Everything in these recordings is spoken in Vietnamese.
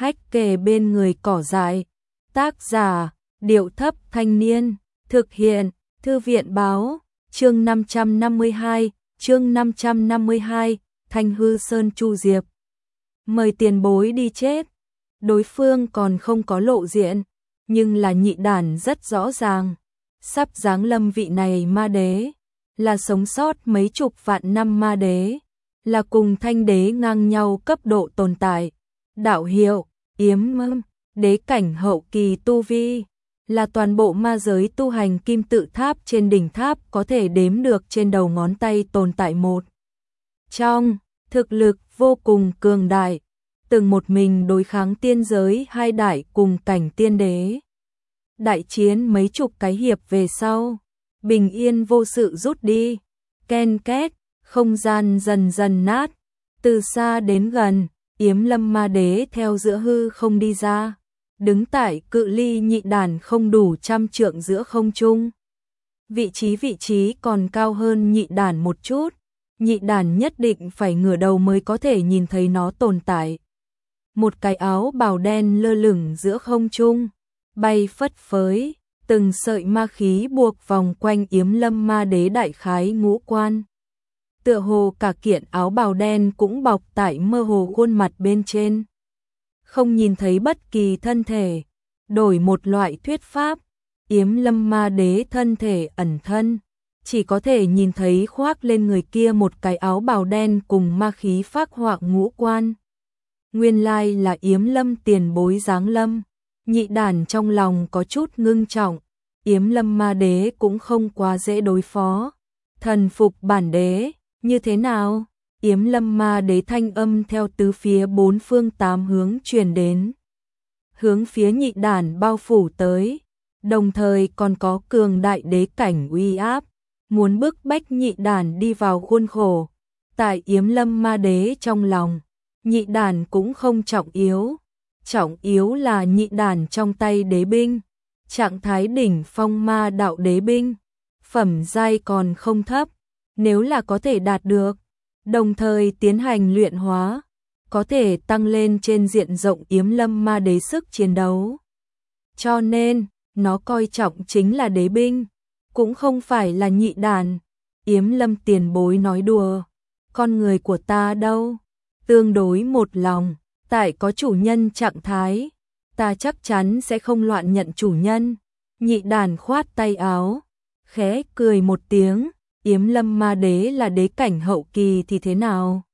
hách kề bên người cỏ dại. Tác giả, Điệu Thấp Thanh Niên. Thực hiện, Thư viện Báo. Chương 552, chương 552, Thanh Hư Sơn Chu Diệp. Mời tiền bối đi chết. Đối phương còn không có lộ diện, nhưng là nhị đản rất rõ ràng. Sắp giáng lâm vị này ma đế, là sống sót mấy chục vạn năm ma đế, là cùng thanh đế ngang nhau cấp độ tồn tại. Đạo hiệu, Yếm Mâm, đế cảnh hậu kỳ tu vi, là toàn bộ ma giới tu hành kim tự tháp trên đỉnh tháp có thể đếm được trên đầu ngón tay tồn tại một. Trong, thực lực vô cùng cường đại, từng một mình đối kháng tiên giới hai đại cùng cảnh tiên đế. Đại chiến mấy chục cái hiệp về sau, bình yên vô sự rút đi, ken két, không gian dần dần nát, từ xa đến gần, Yếm Lâm ma đế theo giữa hư không đi ra, đứng tại cự ly nhị đản không đủ 100 trượng giữa không trung. Vị trí còn cao hơn nhị đản một chút, nhị đản nhất định phải ngửa đầu mới có thể nhìn thấy nó tồn tại. Một cái áo bào đen lơ lửng giữa không trung, bay phất phới, từng sợi ma khí buộc vòng quanh Yếm Lâm ma đế đại khái ngũ quan. Tựa hồ cả kiện áo bào đen cũng bọc tại mơ hồ khuôn mặt bên trên. Không nhìn thấy bất kỳ thân thể, đổi một loại thuyết pháp, Yếm Lâm ma đế thân thể ẩn thân, chỉ có thể nhìn thấy khoác lên người kia một cái áo bào đen cùng ma khí phác họa ngũ quan. Nguyên lai là Yếm Lâm tiền bối giáng lâm. Nhị đản trong lòng có chút ngưng trọng, Yếm Lâm ma đế cũng không quá dễ đối phó. Thần phục bản đế, như thế nào? Yếm Lâm ma đế thanh âm theo tứ phía bốn phương tám hướng truyền đến, hướng phía nhị đản bao phủ tới, đồng thời còn có cường đại đế cảnh uy áp, muốn bức bách nhị đản đi vào khuôn khổ. Tại Yếm Lâm ma đế trong lòng, nhị đản cũng không trọng yếu là nhị đản trong tay đế binh, trạng thái đỉnh phong ma đạo đế binh, phẩm giai còn không thấp, nếu là có thể đạt được, đồng thời tiến hành luyện hóa, có thể tăng lên trên diện rộng Yếm Lâm ma đế sức chiến đấu. Cho nên, nó coi trọng chính là đế binh, cũng không phải là nhị đản. Yếm Lâm tiền bối nói đùa, con người của ta đâu? Tương đối một lòng, tại có chủ nhân trạng thái, ta chắc chắn sẽ không loạn nhận chủ nhân. Nhị đản khoát tay áo, khẽ cười một tiếng, Yếm Lâm ma đế là đế cảnh hậu kỳ thì thế nào?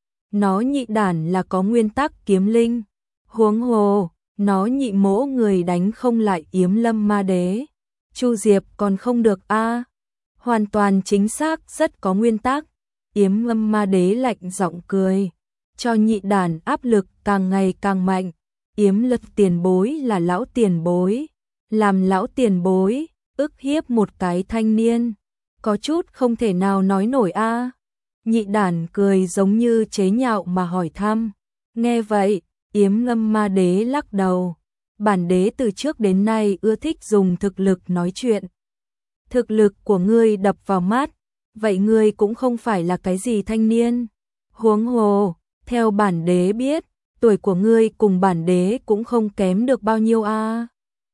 Nó nhị đản là có nguyên tắc kiếm linh, huống hồ, nó nhị mỗ người đánh không lại Yếm Lâm ma đế. Chu Diệp còn không được a. Hoàn toàn chính xác, rất có nguyên tắc. Yếm Lâm ma đế lạnh giọng cười, cho nhị đản áp lực càng ngày càng mạnh. Yếm Lâm tiền bối là lão tiền bối, làm lão tiền bối ức hiếp một cái thanh niên, có chút không thể nào nói nổi a. Nhị đản cười giống như chế nhạo mà hỏi thăm. Nghe vậy, Yếm Lâm ma đế lắc đầu, bản đế từ trước đến nay ưa thích dùng thực lực nói chuyện. Thực lực của ngươi đập vào mắt, vậy ngươi cũng không phải là cái gì thanh niên. Huống hồ, theo bản đế biết, tuổi của ngươi cùng bản đế cũng không kém được bao nhiêu a.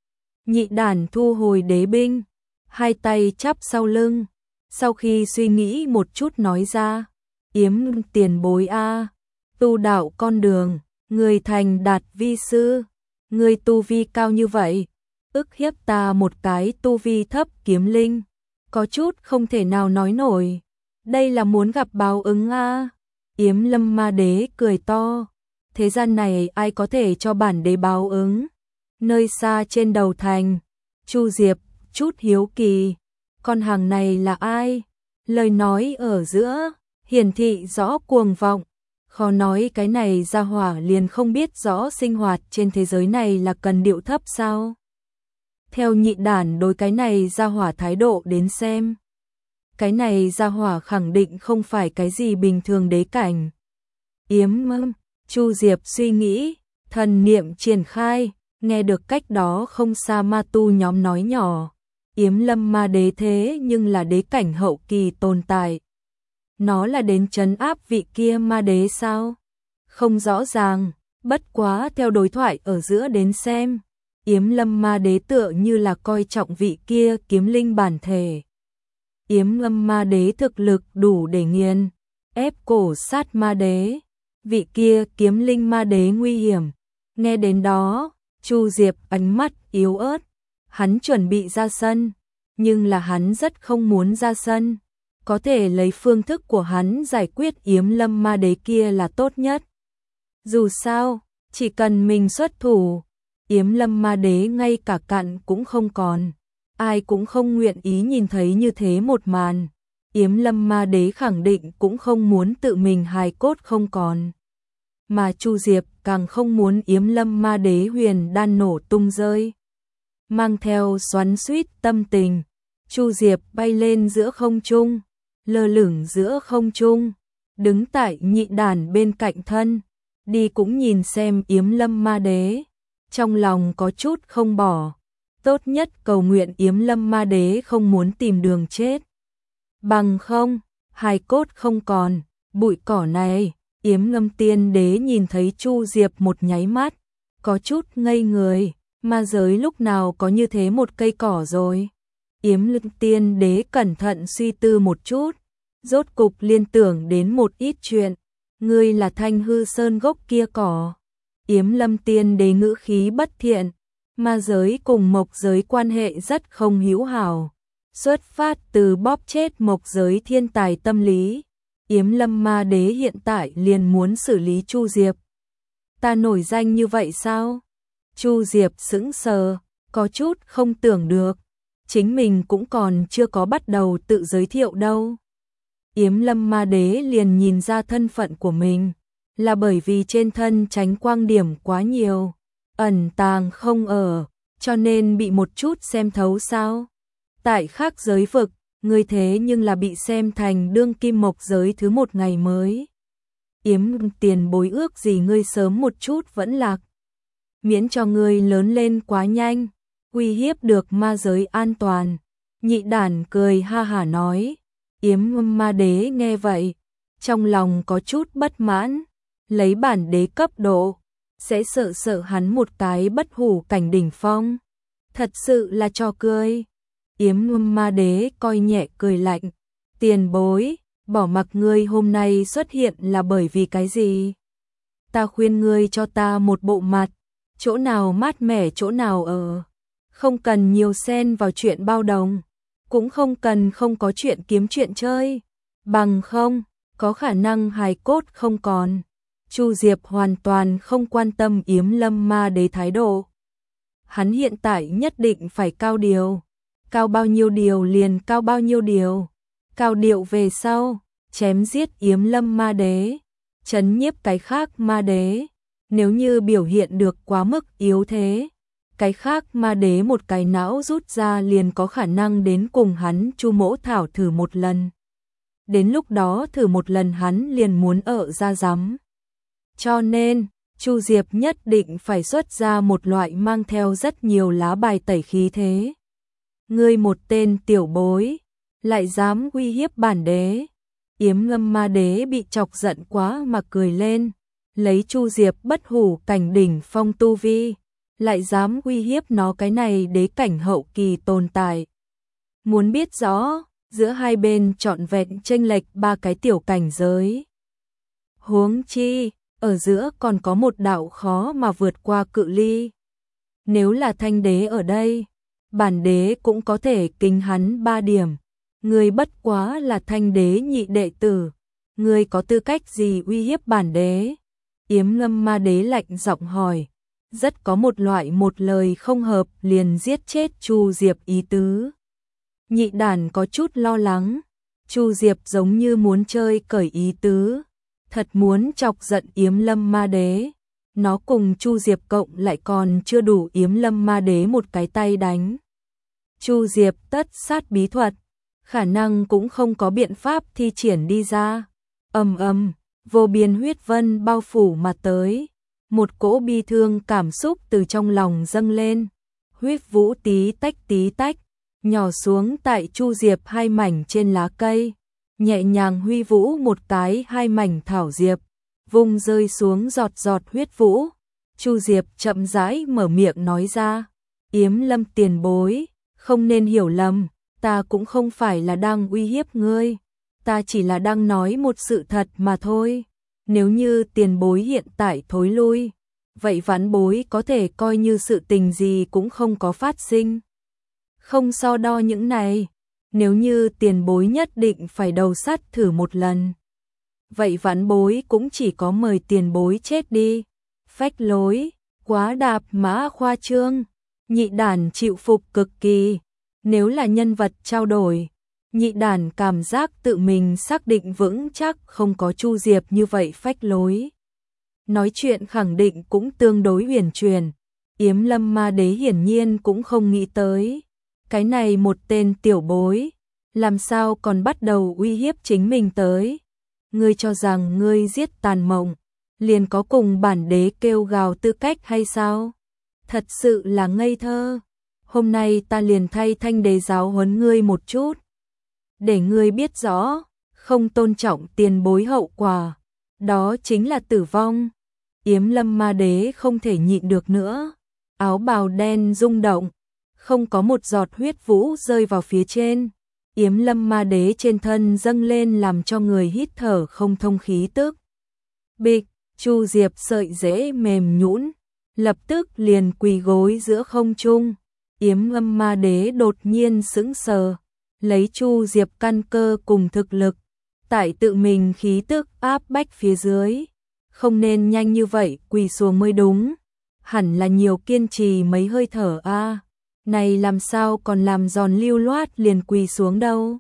Nhị đản thu hồi đế binh, hai tay chắp sau lưng, sau khi suy nghĩ một chút nói ra, Yếm tiền bối a, tu đạo con đường, người thành đạt vi sư, người tu vi cao như vậy, ức hiếp ta một cái tu vi thấp kiếm linh, có chút không thể nào nói nổi. Đây là muốn gặp báo ứng a. Yếm Lâm ma đế cười to, thế gian này ai có thể cho bản đế báo ứng? Nơi xa trên đầu thành, Chu Diệp chút hiếu kỳ, con hàng này là ai? Lời nói ở giữa hiển thị rõ cuồng vọng, khó nói cái này gia hỏa liền không biết rõ sinh hoạt trên thế giới này là cần điệu thấp sao? Theo nhị đản đối cái này gia hỏa thái độ đến xem, cái này gia hỏa khẳng định không phải cái gì bình thường đế cảnh. Yếm Mâm, Chu Diệp suy nghĩ, thần niệm triển khai, nghe được cách đó không xa ma tu nhóm nói nhỏ. Yếm Lâm ma đế thế nhưng là đế cảnh hậu kỳ tồn tại. Nó là đến trấn áp vị kia ma đế sao? Không rõ ràng, Bất quá theo đối thoại ở giữa đến xem, Yếm Lâm Ma Đế tựa như là coi trọng vị kia kiếm linh bản thể. Yếm Lâm Ma Đế thực lực đủ để nghiền ép cổ sát ma đế, vị kia kiếm linh ma đế nguy hiểm. Nghe đến đó, Chu Diệp ánh mắt yếu ớt, hắn chuẩn bị ra sân, nhưng là hắn rất không muốn ra sân, có thể lấy phương thức của hắn giải quyết Yếm Lâm Ma Đế kia là tốt nhất. Dù sao, chỉ cần mình xuất thủ, Yếm Lâm Ma Đế ngay cả cặn cũng không còn, ai cũng không nguyện ý nhìn thấy như thế một màn. Yếm Lâm Ma Đế khẳng định cũng không muốn tự mình hài cốt không còn. Mà Chu Diệp càng không muốn Yếm Lâm Ma Đế huyền đan nổ tung rơi. Mang theo xoắn xuýt tâm tình, Chu Diệp bay lên giữa không trung, lơ lửng giữa không trung, đứng tại Nhị Đàn bên cạnh thân, đi cũng nhìn xem Yếm Lâm Ma Đế, trong lòng có chút không bỏ, tốt nhất cầu nguyện Yếm Lâm Ma Đế không muốn tìm đường chết. Bằng không, hài cốt không còn, bụi cỏ này. Yếm Lâm Tiên Đế nhìn thấy Chu Diệp một nháy mắt, có chút ngây người, ma giới lúc nào có như thế một cây cỏ rồi. Yếm Lâm Tiên Đế cẩn thận suy tư một chút, rốt cục liên tưởng đến một ít chuyện, ngươi là Thanh Hư Sơn gốc kia cỏ. Yếm Lâm Tiên Đế ngữ khí bất thiện, ma giới cùng mộc giới quan hệ rất không hữu hảo, xuất phát từ bóp chết mộc giới thiên tài tâm lý. Yếm Lâm Ma Đế hiện tại liền muốn xử lý Chu Diệp. Ta nổi danh như vậy sao? Chu Diệp sững sờ, có chút không tưởng được, chính mình cũng còn chưa có bắt đầu tự giới thiệu đâu. Yếm Lâm Ma Đế liền nhìn ra thân phận của mình, là bởi vì trên thân tránh quang điểm quá nhiều, ẩn tàng không ở, cho nên bị một chút xem thấu sao? Tại khác giới vực, ngươi thế nhưng là bị xem thành đương kim mộc giới thứ một ngày mới. Yếm tiền bối ước gì ngươi sớm một chút vẫn lạc, miễn cho ngươi lớn lên quá nhanh, uy hiếp được ma giới an toàn. Nhị Đàn cười ha hả nói. Yếm Ma Đế nghe vậy, trong lòng có chút bất mãn, lấy bản đế cấp độ, sẽ sợ hắn một cái bất hủ cảnh đỉnh phong. Thật sự là trò cười. Yếm Ma Đế coi nhẹ cười lạnh, tiền bối, bỏ mặc ngươi hôm nay xuất hiện là bởi vì cái gì? Ta khuyên ngươi cho ta một bộ mặt, chỗ nào mát mẻ chỗ nào ở, không cần nhiều xen vào chuyện bao đồng, cũng không cần không có chuyện kiếm chuyện chơi, bằng không, có khả năng hài cốt không còn. Chu Diệp hoàn toàn không quan tâm Yếm Lâm Ma Đế thái độ. Hắn hiện tại nhất định phải cao điều. Cao bao nhiêu điều liền cao bao nhiêu điều. Cao điệu về sau, chém giết Yếm Lâm Ma Đế, trấn nhiếp cái khác ma đế. Nếu như biểu hiện được quá mức yếu thế, cái khác ma đế một cái não rút ra liền có khả năng đến cùng hắn Chu Mỗ Thảo thử một lần. Đến lúc đó thử một lần hắn liền muốn ở ra rắm. Cho nên, Chu Diệp nhất định phải xuất ra một loại mang theo rất nhiều lá bài tẩy khí thế. Ngươi một tên tiểu bối, lại dám uy hiếp bản đế. Yếm Lâm Ma Đế bị chọc giận quá mà cười lên, lấy Chu Diệp bất hủ cảnh đỉnh phong tu vi, lại dám uy hiếp nó cái này đế cảnh hậu kỳ tồn tại. Muốn biết rõ, giữa hai bên trọn vẹn chênh lệch 3 cái tiểu cảnh giới. Huống chi, ở giữa còn có một đạo khó mà vượt qua cự ly. Nếu là Thanh đế ở đây, bản đế cũng có thể kính hắn 3 điểm. Ngươi bất quá là Thanh đế nhị đệ tử, ngươi có tư cách gì uy hiếp bản đế? Yếm Lâm Ma Đế lạnh giọng hỏi, rất có một loại một lời không hợp liền giết chết Chu Diệp ý tứ. Nhị Đàn có chút lo lắng, Chu Diệp giống như muốn chơi cởi ý tứ, thật muốn chọc giận Yếm Lâm Ma Đế. Nó cùng Chu Diệp cộng lại còn chưa đủ Yếm Lâm Ma Đế một cái tay đánh. Chu Diệp tất sát bí thuật, khả năng cũng không có biện pháp thi triển đi ra. Vô biên huyết vân bao phủ mà tới, một cỗ bi thương cảm xúc từ trong lòng dâng lên, huyết vũ tí tách, nhỏ xuống tại Chu Diệp hai mảnh trên lá cây, nhẹ nhàng huy vũ một cái hai mảnh thảo diệp, vung rơi xuống giọt giọt huyết vũ, Chu Diệp chậm rãi mở miệng nói ra. Yếm Lâm tiền bối, không nên hiểu lầm, ta cũng không phải là đang uy hiếp ngươi, ta chỉ là đang nói một sự thật mà thôi. Nếu như tiền bối hiện tại thối lui, vậy vãn bối có thể coi như sự tình gì cũng không có phát sinh. Không so đo những này, nếu như tiền bối nhất định phải đầu sắt thử một lần, vậy vãn bối cũng chỉ có mời tiền bối chết đi. Phách lối, quá đạp mã khoa trương. Nhị đàn chịu phục cực kỳ. Nếu là nhân vật trao đổi, nhị đàn cảm giác tự mình xác định vững chắc không có Chu Diệp như vậy phách lối. Nói chuyện khẳng định cũng tương đối huyền truyền. Yếm Lâm ma đế hiển nhiên cũng không nghĩ tới. Cái này một tên tiểu bối, làm sao còn bắt đầu uy hiếp chính mình tới. Ngươi cho rằng ngươi giết Tàn Mộng, liền có cùng bản đế kêu gào tư cách hay sao? Thật sự là ngây thơ. Hôm nay ta liền thay Thanh đế giáo huấn ngươi một chút, để ngươi biết rõ, không tôn trọng tiền bối hậu quả, đó chính là tử vong. Yếm Lâm ma đế không thể nhịn được nữa, áo bào đen rung động, không có một giọt huyết vũ rơi vào phía trên. Yếm Lâm ma đế trên thân dâng lên làm cho người hít thở không thông khí tức. Bịch, Chu Diệp sợi rễ mềm nhũn, lập tức liền quỳ gối giữa không trung. Yếm Lâm ma đế đột nhiên sững sờ, lấy Chu Diệp căn cơ cùng thực lực, tại tự mình khí tức áp bách phía dưới, không nên nhanh như vậy quỳ xuống mới đúng, hẳn là nhiều kiên trì mấy hơi thở a. Này làm sao còn làm giòn lưu loát liền quỳ xuống đâu.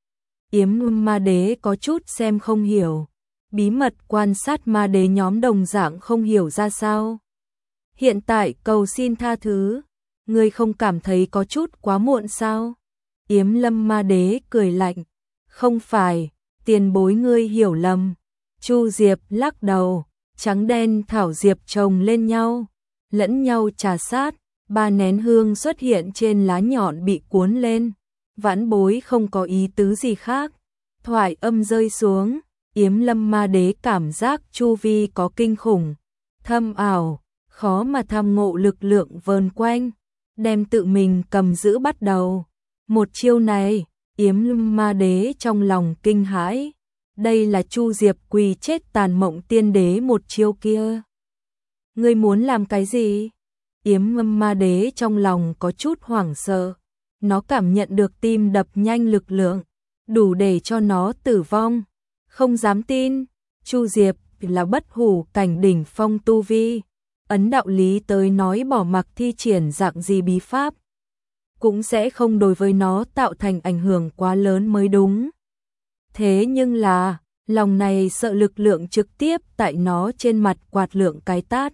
Yếm ma đế có chút xem không hiểu, bí mật quan sát ma đế nhóm đồng dạng không hiểu ra sao. Hiện tại cầu xin tha thứ, ngươi không cảm thấy có chút quá muộn sao? Yếm Lâm ma đế cười lạnh, không phải, tiền bối ngươi hiểu lầm. Chu Diệp lắc đầu, trắng đen thảo diệp chồng lên nhau, lẫn nhau trà sát, 3 nén hương xuất hiện trên lá nhọn bị cuốn lên. Vãn bối không có ý tứ gì khác. Thoại âm rơi xuống, Yếm Lâm ma đế cảm giác chu vi có kinh khủng, thâm ảo, khó mà tham ngộ lực lượng vờn quanh, đem tự mình cầm giữ bắt đầu. Một chiêu này, Yếm Lâm ma đế trong lòng kinh hãi. Đây là Chu Diệp quỳ chết Tàn Mộng tiên đế một chiêu kia. Ngươi muốn làm cái gì? Yếm Lâm ma đế trong lòng có chút hoảng sợ. Nó cảm nhận được tim đập nhanh lực lượng, đủ để cho nó tử vong. Không dám tin, Chu Diệp là bất hủ cảnh đỉnh phong tu vi. Ấn đạo lý tới nói bỏ mặc thi triển dạng gì bí pháp, cũng sẽ không đối với nó tạo thành ảnh hưởng quá lớn mới đúng. Thế nhưng là, lòng này sợ lực lượng trực tiếp tại nó trên mặt quạt lượng cái tát.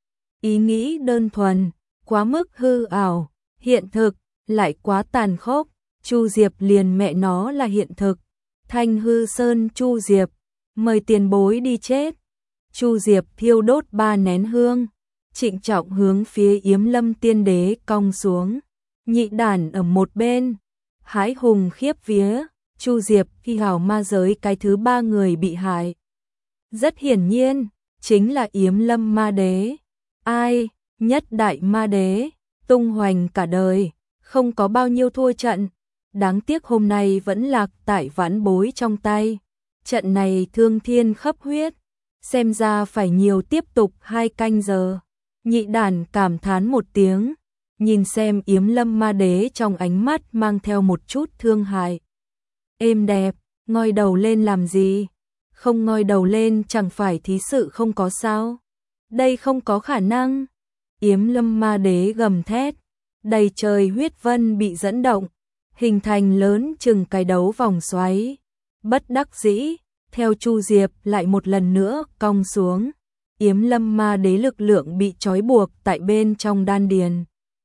Ý nghĩ đơn thuần, quá mức hư ảo, hiện thực lại quá tàn khốc. Chu Diệp liền mẹ nó là hiện thực. Thanh Hư Sơn Chu Diệp, mời tiền bối đi chết. Chu Diệp thiêu đốt 3 nén hương, trịnh trọng hướng phía Yếm Lâm tiên đế cong xuống. Nhị đàn ở một bên, hãi hùng khiếp vía. Chu Diệp khi hào ma giới cái thứ 3 người bị hại. Rất hiển nhiên, chính là Yếm Lâm ma đế. Ai, nhất đại ma đế, tung hoành cả đời, không có bao nhiêu thua trận. Đáng tiếc hôm nay vẫn lạc tại vãn bối trong tay. Trận này thương thiên khắp huyết, xem ra phải nhiều tiếp tục 2 canh giờ. Nhị đàn cảm thán một tiếng, nhìn xem Yếm Lâm ma đế trong ánh mắt mang theo một chút thương hại. Êm đẹp, ngoi đầu lên làm gì? Không ngoi đầu lên chẳng phải thí sự không có sao? Đây không có khả năng. Yếm Lâm ma đế gầm thét, đầy trời huyết vân bị dẫn động, hình thành lớn chừng cái đấu vòng xoáy. Bất đắc dĩ, theo Chu Diệp lại một lần nữa cong xuống. Yếm Lâm ma đế lực lượng bị trói buộc tại bên trong đan điền,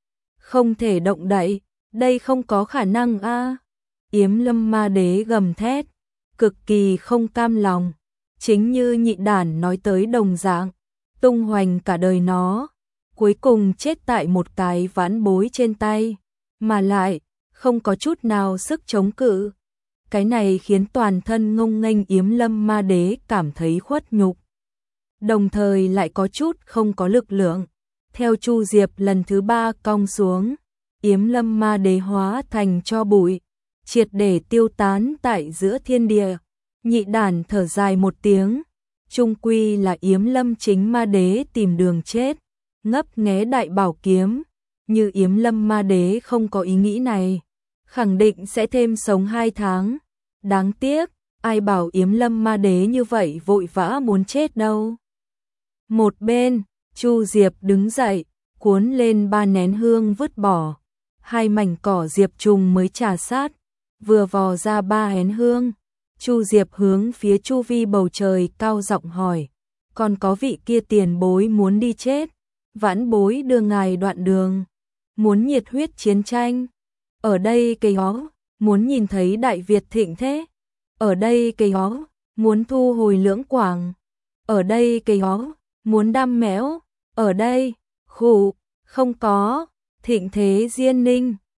không thể động đậy, đây không có khả năng a. Yếm Lâm ma đế gầm thét, cực kỳ không cam lòng, chính như nhị đàn nói tới đồng dạng, tung hoành cả đời nó, cuối cùng chết tại một cái vãn bối trên tay, mà lại không có chút nào sức chống cự. Cái này khiến toàn thân ngông nghênh Yếm Lâm ma đế cảm thấy khuất nhục. đồng thời lại có chút không có lực lượng. Theo Chu Diệp lần thứ 3 cong xuống, Yếm Lâm Ma Đế hóa thành tro bụi, triệt để tiêu tán tại giữa thiên địa. Nhị đản thở dài một tiếng, chung quy là Yếm Lâm chính Ma Đế tìm đường chết, ngấp nghé đại bảo kiếm, như Yếm Lâm Ma Đế không có ý nghĩ này, khẳng định sẽ thêm sống 2 tháng. Đáng tiếc, ai bảo Yếm Lâm Ma Đế như vậy vội vã muốn chết đâu. Một bên, Chu Diệp đứng dậy, cuốn lên 3 nén hương vứt bỏ, 2 mảnh cỏ diệp trùng mới trà sát, vừa vò ra 3 nén hương. Chu Diệp hướng phía chu vi bầu trời cao giọng hỏi, còn có vị kia tiền bối muốn đi chết, vãn bối đưa ngài đoạn đường, muốn nhiệt huyết chiến tranh. Ở đây cây hó, muốn nhìn thấy Đại Việt thịnh thế. Ở đây cây hó, muốn thu hồi Lưỡng Quảng. Ở đây cây hó, muốn đam mẽo. Ở đây, khụ, không có, thịnh thế Diên Ninh.